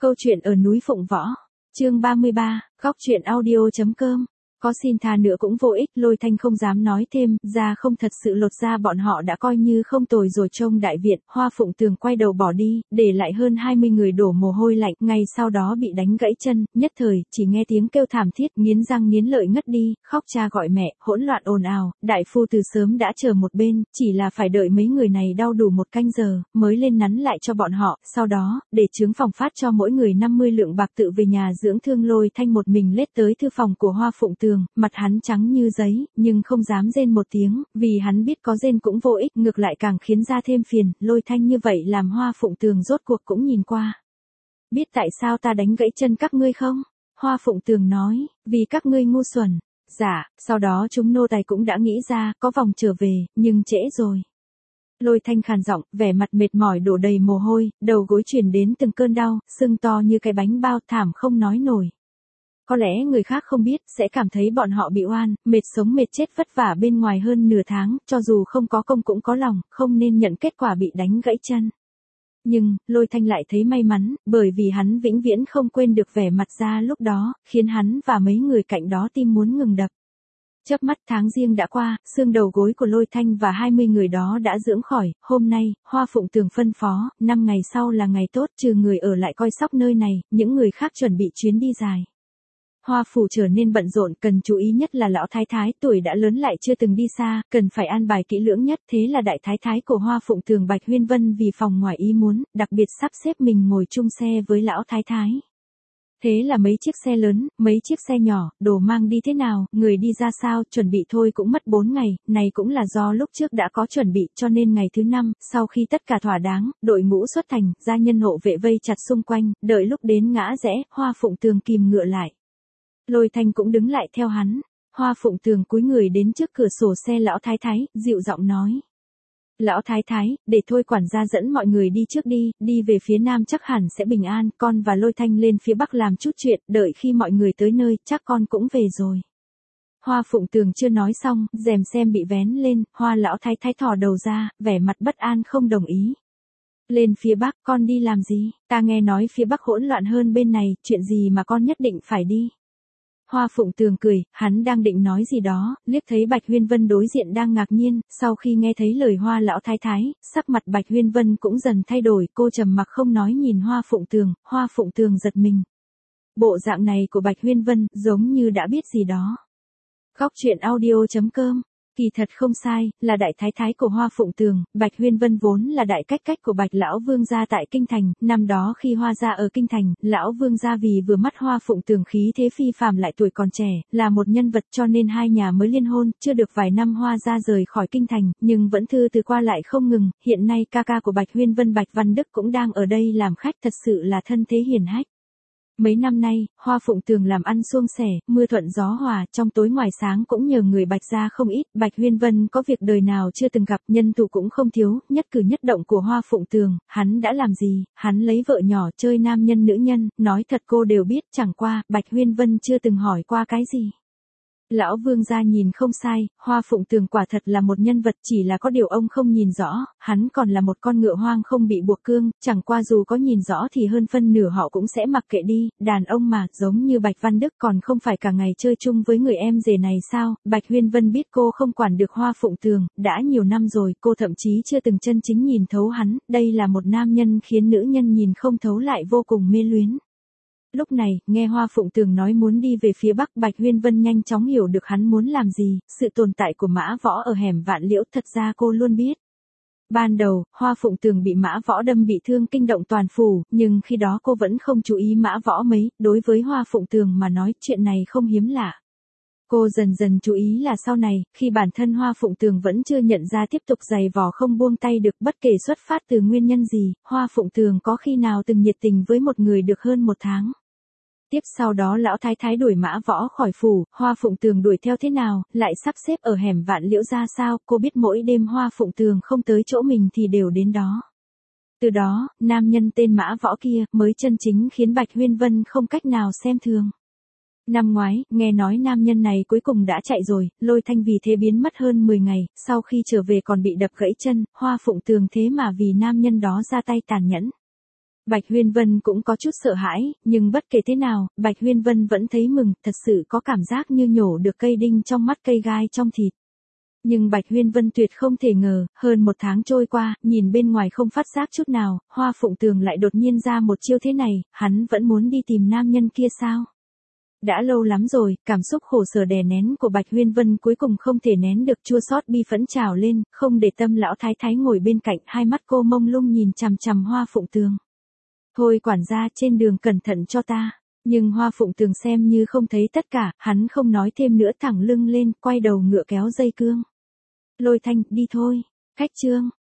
Câu chuyện ở núi Phụng Võ. Chương 33, góc truyện audio.com. Có xin tha nữa cũng vô ích, Lôi Thanh không dám nói thêm, ra không thật sự lột ra bọn họ đã coi như không tồi rồi. Trông đại viện, Hoa Phụng Tường quay đầu bỏ đi, để lại hơn 20 người đổ mồ hôi lạnh, ngay sau đó bị đánh gãy chân, nhất thời, chỉ nghe tiếng kêu thảm thiết, nghiến răng nghiến lợi ngất đi, khóc cha gọi mẹ, hỗn loạn ồn ào, đại phu từ sớm đã chờ một bên, chỉ là phải đợi mấy người này đau đủ một canh giờ, mới lên nắn lại cho bọn họ, sau đó, để chướng phòng phát cho mỗi người 50 lượng bạc tự về nhà dưỡng thương. Lôi Thanh một mình lết tới thư phòng của Hoa Phụng Tường. Mặt hắn trắng như giấy, nhưng không dám rên một tiếng, vì hắn biết có rên cũng vô ích, ngược lại càng khiến ra thêm phiền. Lôi Thanh như vậy làm Hoa Phụng Tường rốt cuộc cũng nhìn qua. Biết tại sao ta đánh gãy chân các ngươi không? Hoa Phụng Tường nói, vì các ngươi ngu xuẩn. Dạ, sau đó chúng nô tài cũng đã nghĩ ra, có vòng trở về, nhưng trễ rồi. Lôi Thanh khàn giọng, vẻ mặt mệt mỏi đổ đầy mồ hôi, đầu gối chuyển đến từng cơn đau, sưng to như cái bánh bao, thảm không nói nổi. Có lẽ người khác không biết, sẽ cảm thấy bọn họ bị oan, mệt sống mệt chết vất vả bên ngoài hơn nửa tháng, cho dù không có công cũng có lòng, không nên nhận kết quả bị đánh gãy chân. Nhưng, Lôi Thanh lại thấy may mắn, bởi vì hắn vĩnh viễn không quên được vẻ mặt ra lúc đó, khiến hắn và mấy người cạnh đó tim muốn ngừng đập. Chớp mắt tháng Giêng đã qua, xương đầu gối của Lôi Thanh và 20 người đó đã dưỡng khỏi, hôm nay, Hoa Phụng Tường phân phó, 5 ngày sau là ngày tốt, trừ người ở lại coi sóc nơi này, những người khác chuẩn bị chuyến đi dài. Hoa phủ trở nên bận rộn, cần chú ý nhất là lão thái thái, tuổi đã lớn lại chưa từng đi xa, cần phải an bài kỹ lưỡng nhất, thế là đại thái thái của Hoa Phụng Tường Bạch Huyên Vân vì phòng ngoài ý muốn, đặc biệt sắp xếp mình ngồi chung xe với lão thái thái. Thế là mấy chiếc xe lớn, mấy chiếc xe nhỏ, đồ mang đi thế nào, người đi ra sao, chuẩn bị thôi cũng mất 4 ngày, này cũng là do lúc trước đã có chuẩn bị, cho nên ngày thứ 5, sau khi tất cả thỏa đáng, đội ngũ xuất thành, gia nhân hộ vệ vây chặt xung quanh, đợi lúc đến ngã rẽ, Hoa Phụng Tường kìm ngựa lại. Lôi Thanh cũng đứng lại theo hắn. Hoa Phụng Tường cúi người đến trước cửa sổ xe lão thái thái, dịu giọng nói. Lão thái thái, để thôi quản gia dẫn mọi người đi trước đi về phía nam chắc hẳn sẽ bình an, con và Lôi Thanh lên phía bắc làm chút chuyện, đợi khi mọi người tới nơi, chắc con cũng về rồi. Hoa Phụng Tường chưa nói xong, rèm xem bị vén lên, Hoa lão thái thái thò đầu ra, vẻ mặt bất an không đồng ý. Lên phía bắc, con đi làm gì? Ta nghe nói phía bắc hỗn loạn hơn bên này, chuyện gì mà con nhất định phải đi? Hoa Phụng Tường cười, hắn đang định nói gì đó, liếc thấy Bạch Huyên Vân đối diện đang ngạc nhiên, sau khi nghe thấy lời Hoa lão thái thái, sắc mặt Bạch Huyên Vân cũng dần thay đổi, cô trầm mặc không nói nhìn Hoa Phụng Tường giật mình. Bộ dạng này của Bạch Huyên Vân, giống như đã biết gì đó. Góc truyện audio.com. Kỳ thật không sai, là đại thái thái của Hoa Phụng Tường, Bạch Huyên Vân vốn là đại cách của Bạch lão vương gia tại kinh thành, năm đó khi Hoa gia ở kinh thành, lão vương gia vì vừa mắt Hoa Phụng Tường khí thế phi phàm lại tuổi còn trẻ, là một nhân vật cho nên hai nhà mới liên hôn, chưa được vài năm Hoa gia rời khỏi kinh thành, nhưng vẫn thư từ qua lại không ngừng, hiện nay ca ca của Bạch Huyên Vân Bạch Văn Đức cũng đang ở đây làm khách, thật sự là thân thế hiển hách. Mấy năm nay, Hoa Phụng Tường làm ăn suôn sẻ, mưa thuận gió hòa, trong tối ngoài sáng cũng nhờ người Bạch gia không ít, Bạch Huyên Vân có việc đời nào chưa từng gặp, nhân thủ cũng không thiếu, nhất cử nhất động của Hoa Phụng Tường, hắn đã làm gì, hắn lấy vợ nhỏ chơi nam nhân nữ nhân, nói thật cô đều biết, chẳng qua, Bạch Huyên Vân chưa từng hỏi qua cái gì. Lão vương gia nhìn không sai, Hoa Phụng Tường quả thật là một nhân vật, chỉ là có điều ông không nhìn rõ, hắn còn là một con ngựa hoang không bị buộc cương, chẳng qua dù có nhìn rõ thì hơn phân nửa họ cũng sẽ mặc kệ đi, đàn ông mà, giống như Bạch Văn Đức còn không phải cả ngày chơi chung với người em rể này sao, Bạch Huyên Vân biết cô không quản được Hoa Phụng Tường, đã nhiều năm rồi, cô thậm chí chưa từng chân chính nhìn thấu hắn, đây là một nam nhân khiến nữ nhân nhìn không thấu lại vô cùng mê luyến. Lúc này, nghe Hoa Phụng Tường nói muốn đi về phía Bắc, Bạch Huyên Vân nhanh chóng hiểu được hắn muốn làm gì, sự tồn tại của Mã Võ ở hẻm Vạn Liễu thật ra cô luôn biết. Ban đầu, Hoa Phụng Tường bị Mã Võ đâm bị thương kinh động toàn phủ, nhưng khi đó cô vẫn không chú ý Mã Võ mấy, đối với Hoa Phụng Tường mà nói chuyện này không hiếm lạ. Cô dần dần chú ý là sau này, khi bản thân Hoa Phụng Tường vẫn chưa nhận ra tiếp tục giày vò không buông tay được bất kể xuất phát từ nguyên nhân gì, Hoa Phụng Tường có khi nào từng nhiệt tình với một người được hơn một tháng. Tiếp sau đó lão thái thái đuổi Mã Võ khỏi phủ, Hoa Phụng Tường đuổi theo thế nào, lại sắp xếp ở hẻm Vạn Liễu ra sao, cô biết mỗi đêm Hoa Phụng Tường không tới chỗ mình thì đều đến đó. Từ đó, nam nhân tên Mã Võ kia mới chân chính khiến Bạch Huyên Vân không cách nào xem thường. Năm ngoái, nghe nói nam nhân này cuối cùng đã chạy rồi, Lôi Thanh vì thế biến mất hơn 10 ngày, sau khi trở về còn bị đập gãy chân, Hoa Phụng Tường thế mà vì nam nhân đó ra tay tàn nhẫn. Bạch Huyên Vân cũng có chút sợ hãi, nhưng bất kể thế nào, Bạch Huyên Vân vẫn thấy mừng, thật sự có cảm giác như nhổ được cây đinh trong mắt cây gai trong thịt. Nhưng Bạch Huyên Vân tuyệt không thể ngờ, hơn 1 tháng trôi qua, nhìn bên ngoài không phát giác chút nào, Hoa Phụng Tường lại đột nhiên ra một chiêu thế này, hắn vẫn muốn đi tìm nam nhân kia sao? Đã lâu lắm rồi, cảm xúc khổ sở đè nén của Bạch Huyên Vân cuối cùng không thể nén được, chua xót bi phẫn trào lên, không để tâm lão thái thái ngồi bên cạnh, hai mắt cô mông lung nhìn chằm chằm Hoa Phụng Tường. Thôi quản gia, trên đường cẩn thận cho ta. Nhưng Hoa Phụng Tường xem như không thấy tất cả, hắn không nói thêm nữa, thẳng lưng lên, quay đầu ngựa kéo dây cương. Lôi Thanh, đi thôi. Khách Trương.